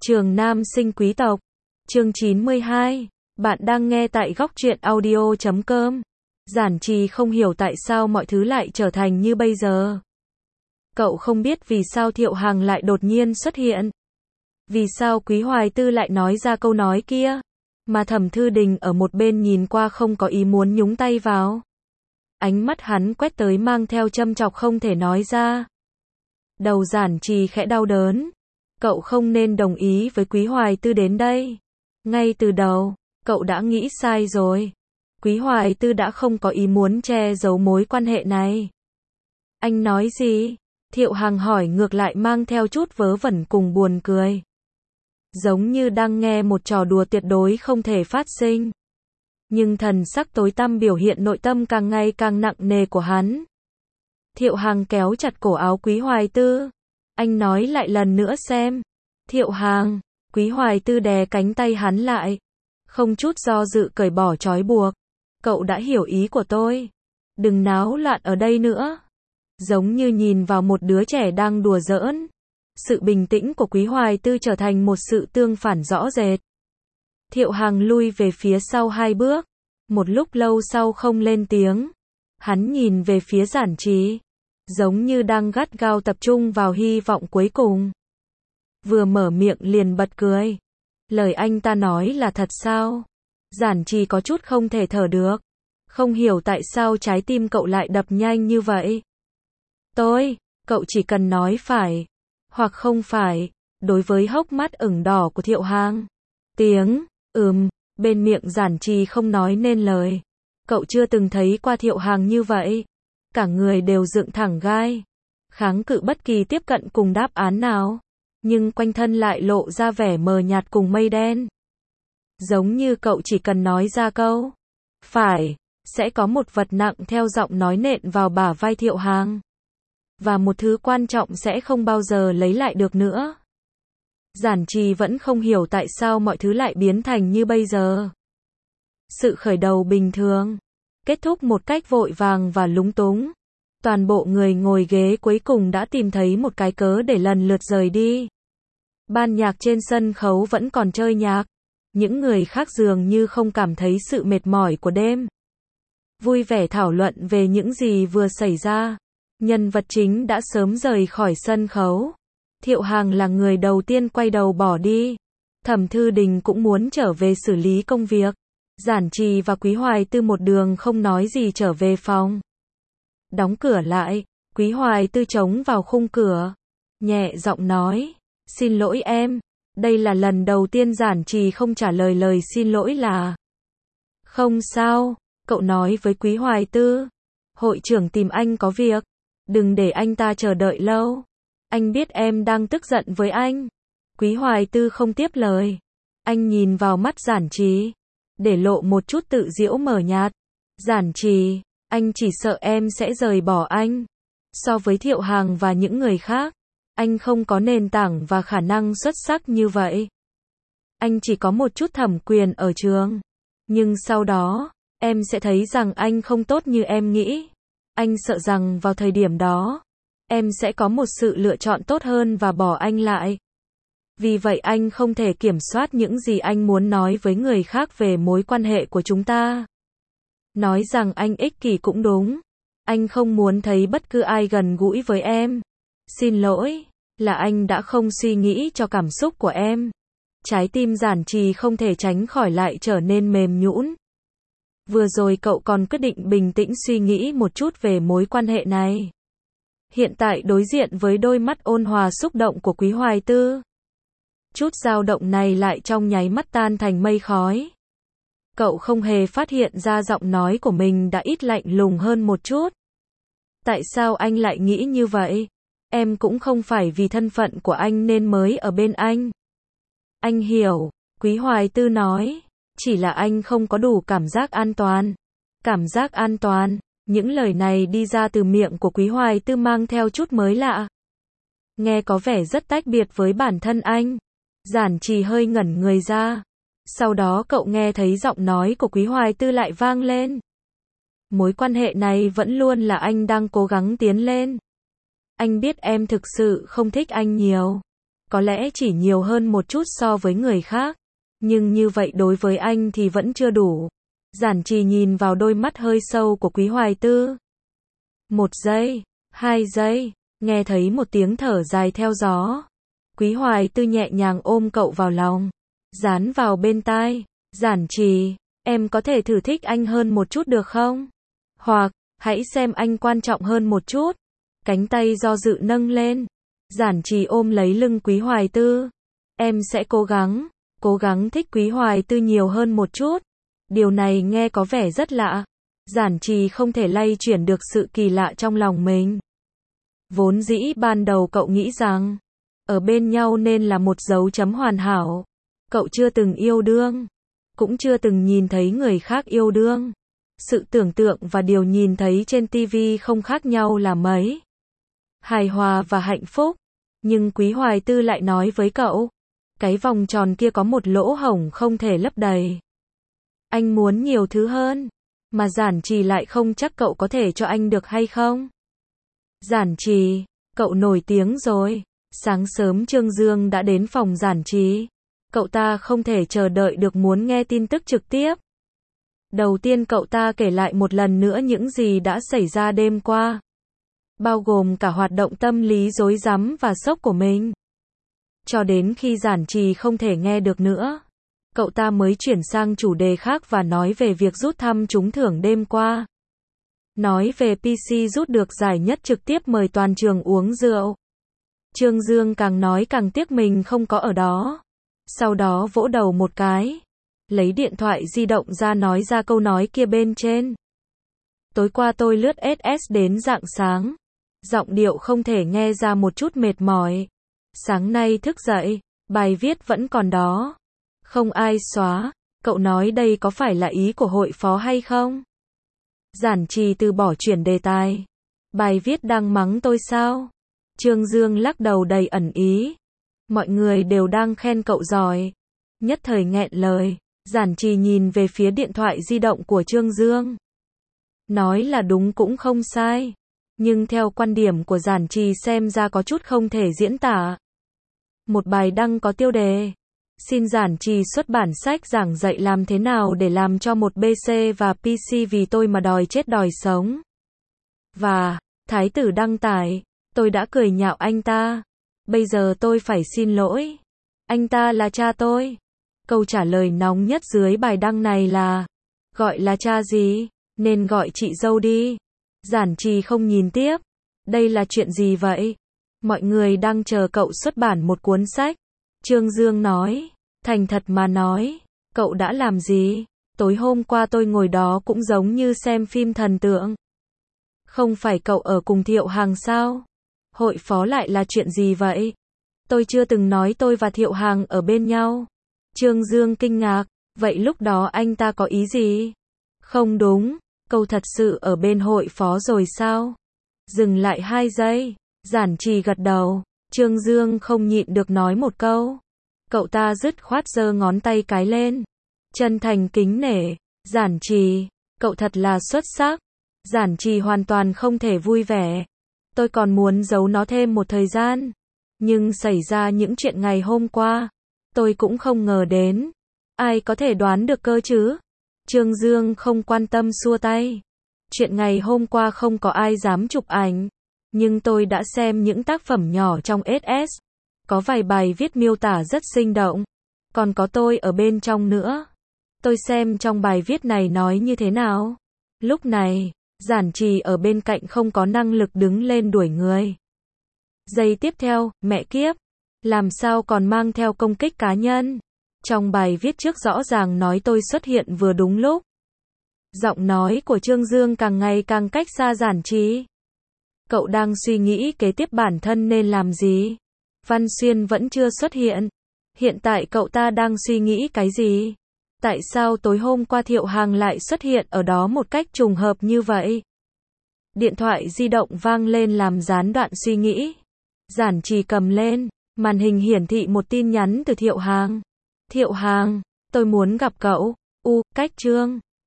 Trường Nam Sinh Quý Tộc, chương 92, bạn đang nghe tại góc truyện audio.com. Giản Trì không hiểu tại sao mọi thứ lại trở thành như bây giờ. Cậu không biết vì sao Thiệu Hằng lại đột nhiên xuất hiện. Vì sao Quý Hoài Tư lại nói ra câu nói kia, mà Thẩm Thư Đình ở một bên nhìn qua không có ý muốn nhúng tay vào. Ánh mắt hắn quét tới mang theo châm chọc không thể nói ra. Đầu Giản Trì khẽ đau đớn. Cậu không nên đồng ý với Quý Hoài Tư đến đây. Ngay từ đầu, cậu đã nghĩ sai rồi. Quý Hoài Tư đã không có ý muốn che giấu mối quan hệ này. Anh nói gì? Thiệu Hằng hỏi ngược lại mang theo chút vớ vẩn cùng buồn cười. Giống như đang nghe một trò đùa tuyệt đối không thể phát sinh. Nhưng thần sắc tối tăm biểu hiện nội tâm càng ngày càng nặng nề của hắn. Thiệu Hằng kéo chặt cổ áo Quý Hoài Tư. Anh nói lại lần nữa xem. Thiệu Hằng, Quý Hoài Tư đè cánh tay hắn lại. Không chút do dự cởi bỏ trói buộc. Cậu đã hiểu ý của tôi. Đừng náo loạn ở đây nữa. Giống như nhìn vào một đứa trẻ đang đùa giỡn. Sự bình tĩnh của Quý Hoài Tư trở thành một sự tương phản rõ rệt. Thiệu Hằng lui về phía sau 2 bước. Một lúc lâu sau không lên tiếng. Hắn nhìn về phía Giản Trì. Giống như đang gắt gao tập trung vào hy vọng cuối cùng. Vừa mở miệng liền bật cười. Lời anh ta nói là thật sao? Giản Trì có chút không thể thở được. Không hiểu tại sao trái tim cậu lại đập nhanh như vậy. Cậu chỉ cần nói phải, hoặc không phải, đối với hốc mắt ửng đỏ của Thiệu Hằng. Bên miệng Giản Trì không nói nên lời. Cậu chưa từng thấy qua Thiệu Hằng như vậy. Cả người đều dựng thẳng gai. Kháng cự bất kỳ tiếp cận cùng đáp án nào. Nhưng quanh thân lại lộ ra vẻ mờ nhạt cùng mây đen. Giống như cậu chỉ cần nói ra câu phải, sẽ có một vật nặng theo giọng nói nện vào bả vai Thiệu Hằng. Và một thứ quan trọng sẽ không bao giờ lấy lại được nữa. Giản Trì vẫn không hiểu tại sao mọi thứ lại biến thành như bây giờ. Sự khởi đầu bình thường, kết thúc một cách vội vàng và lúng túng. Toàn bộ người ngồi ghế cuối cùng đã tìm thấy một cái cớ để lần lượt rời đi. Ban nhạc trên sân khấu vẫn còn chơi nhạc. Những người khác dường như không cảm thấy sự mệt mỏi của đêm. Vui vẻ thảo luận về những gì vừa xảy ra. Nhân vật chính đã sớm rời khỏi sân khấu. Thiệu Hằng là người đầu tiên quay đầu bỏ đi. Thẩm Thư Đình cũng muốn trở về xử lý công việc. Giản Trì và Quý Hoài Tư một đường không nói gì trở về phòng. Đóng cửa lại, Quý Hoài Tư chống vào khung cửa. Nhẹ giọng nói, xin lỗi em. Đây là lần đầu tiên Giản Trì không trả lời lời xin lỗi là. Không sao, cậu nói với Quý Hoài Tư. Hội trưởng tìm anh có việc. Đừng để anh ta chờ đợi lâu. Anh biết em đang tức giận với anh. Quý Hoài Tư không tiếp lời. Anh nhìn vào mắt Giản Trì. Để lộ một chút tự giễu mờ nhạt. Giản Trì, anh chỉ sợ em sẽ rời bỏ anh. So với Thiệu Hằng và những người khác, anh không có nền tảng và khả năng xuất sắc như vậy. Anh chỉ có một chút thẩm quyền ở trường. Nhưng sau đó, em sẽ thấy rằng anh không tốt như em nghĩ. Anh sợ rằng vào thời điểm đó, em sẽ có một sự lựa chọn tốt hơn và bỏ anh lại. Vì vậy anh không thể kiểm soát những gì anh muốn nói với người khác về mối quan hệ của chúng ta. Nói rằng anh ích kỷ cũng đúng. Anh không muốn thấy bất cứ ai gần gũi với em. Xin lỗi, là anh đã không suy nghĩ cho cảm xúc của em. Trái tim Giản Trì không thể tránh khỏi lại trở nên mềm nhũn. Vừa rồi cậu còn quyết định bình tĩnh suy nghĩ một chút về mối quan hệ này. Hiện tại đối diện với đôi mắt ôn hòa xúc động của Quý Hoài Tư. Chút dao động này lại trong nháy mắt tan thành mây khói. Cậu không hề phát hiện ra giọng nói của mình đã ít lạnh lùng hơn một chút. Tại sao anh lại nghĩ như vậy? Em cũng không phải vì thân phận của anh nên mới ở bên anh. Anh hiểu, Quý Hoài Tư nói. Chỉ là anh không có đủ cảm giác an toàn. Cảm giác an toàn. Những lời này đi ra từ miệng của Quý Hoài Tư mang theo chút mới lạ. Nghe có vẻ rất tách biệt với bản thân anh. Giản Trì hơi ngẩn người ra. Sau đó cậu nghe thấy giọng nói của Quý Hoài Tư lại vang lên. Mối quan hệ này vẫn luôn là anh đang cố gắng tiến lên. Anh biết em thực sự không thích anh nhiều. có lẽ chỉ nhiều hơn một chút so với người khác, nhưng như vậy đối với anh thì vẫn chưa đủ. Giản Trì nhìn vào đôi mắt hơi sâu của Quý Hoài Tư. 1 giây, 2 giây, nghe thấy một tiếng thở dài theo gió. Quý Hoài Tư nhẹ nhàng ôm cậu vào lòng, dán vào bên tai. Giản Trì, em có thể thử thích anh hơn một chút được không? Hoặc, hãy xem anh quan trọng hơn một chút. Cánh tay do dự nâng lên. Giản Trì ôm lấy lưng Quý Hoài Tư. Em sẽ cố gắng thích Quý Hoài Tư nhiều hơn một chút. Điều này nghe có vẻ rất lạ. Giản Trì không thể lay chuyển được sự kỳ lạ trong lòng mình. Vốn dĩ ban đầu cậu nghĩ rằng, ở bên nhau nên là một dấu chấm hoàn hảo. Cậu chưa từng yêu đương, cũng chưa từng nhìn thấy người khác yêu đương. Sự tưởng tượng và điều nhìn thấy trên TV không khác nhau là mấy. Hài hòa và hạnh phúc. Nhưng Quý Hoài Tư lại nói với cậu, cái vòng tròn kia có một lỗ hổng không thể lấp đầy. Anh muốn nhiều thứ hơn, mà Giản Trì lại không chắc cậu có thể cho anh được hay không. Giản Trì, cậu nổi tiếng rồi. Sáng sớm Trương Dương đã đến phòng Giản Trì. Cậu ta không thể chờ đợi được muốn nghe tin tức trực tiếp. Đầu tiên cậu ta kể lại một lần nữa những gì đã xảy ra đêm qua, bao gồm cả hoạt động tâm lý rối rắm và sốc của mình. Cho đến khi Giản Trì không thể nghe được nữa, cậu ta mới chuyển sang chủ đề khác và nói về việc rút thăm trúng thưởng đêm qua. Nói về PC rút được giải nhất trực tiếp mời toàn trường uống rượu. Trương Dương càng nói càng tiếc mình không có ở đó. Sau đó vỗ đầu một cái, lấy điện thoại di động ra nói ra câu nói kia bên trên. Tối qua tôi lướt SS đến rạng sáng. Giọng điệu không thể nghe ra một chút mệt mỏi. Sáng nay thức dậy, bài viết vẫn còn đó. Không ai xóa. Cậu nói đây có phải là ý của hội phó hay không? Giản Trì từ bỏ chuyển đề tài. Bài viết đang mắng tôi sao? Trương Dương lắc đầu đầy ẩn ý. Mọi người đều đang khen cậu giỏi. Nhất thời nghẹn lời. Giản Trì nhìn về phía điện thoại di động của Trương Dương. Nói là đúng cũng không sai. Nhưng theo quan điểm của Giản Trì xem ra có chút không thể diễn tả. Một bài đăng có tiêu đề. Xin Giản Trì xuất bản sách giảng dạy làm thế nào để làm cho một BC và PC vì tôi mà đòi chết đòi sống. Và, Thái tử đăng tải, tôi đã cười nhạo anh ta. Bây giờ tôi phải xin lỗi. Anh ta là cha tôi. Câu trả lời nóng nhất dưới bài đăng này là, gọi là cha gì, nên gọi chị dâu đi. Giản Trì không nhìn tiếp. Đây là chuyện gì vậy? Mọi người đang chờ cậu xuất bản một cuốn sách. Trương Dương nói, thành thật mà nói, cậu đã làm gì? Tối hôm qua tôi ngồi đó cũng giống như xem phim thần tượng. Không phải cậu ở cùng Thiệu Hằng sao? Hội phó lại là chuyện gì vậy? Tôi chưa từng nói tôi và Thiệu Hằng ở bên nhau. Trương Dương kinh ngạc, vậy lúc đó anh ta có ý gì? Không đúng, cậu thật sự ở bên hội phó rồi sao? Dừng lại 2 giây, Giản Trì gật đầu. Trương Dương không nhịn được nói một câu. Cậu ta dứt khoát giơ ngón tay cái lên. Chân thành kính nể. Giản Trì, cậu thật là xuất sắc. Giản Trì hoàn toàn không thể vui vẻ. Tôi còn muốn giấu nó thêm một thời gian. Nhưng xảy ra những chuyện ngày hôm qua, tôi cũng không ngờ đến. Ai có thể đoán được cơ chứ? Trương Dương không quan tâm xua tay. Chuyện ngày hôm qua không có ai dám chụp ảnh. Nhưng tôi đã xem những tác phẩm nhỏ trong SS. Có vài bài viết miêu tả rất sinh động. Còn có tôi ở bên trong nữa. Tôi xem trong bài viết này nói như thế nào. Lúc này, Giản Trì ở bên cạnh không có năng lực đứng lên đuổi người. Giây tiếp theo, mẹ kiếp. Làm sao còn mang theo công kích cá nhân. Trong bài viết trước rõ ràng nói tôi xuất hiện vừa đúng lúc. Giọng nói của Trương Dương càng ngày càng cách xa Giản Trì. Cậu đang suy nghĩ kế tiếp bản thân nên làm gì? Văn Xuyên vẫn chưa xuất hiện. Hiện tại cậu ta đang suy nghĩ cái gì? Tại sao tối hôm qua Thiệu Hằng lại xuất hiện ở đó một cách trùng hợp như vậy? Điện thoại di động vang lên làm gián đoạn suy nghĩ. Giản Trì cầm lên, màn hình hiển thị một tin nhắn từ Thiệu Hằng. Thiệu Hằng, tôi muốn gặp cậu. Cách Trương.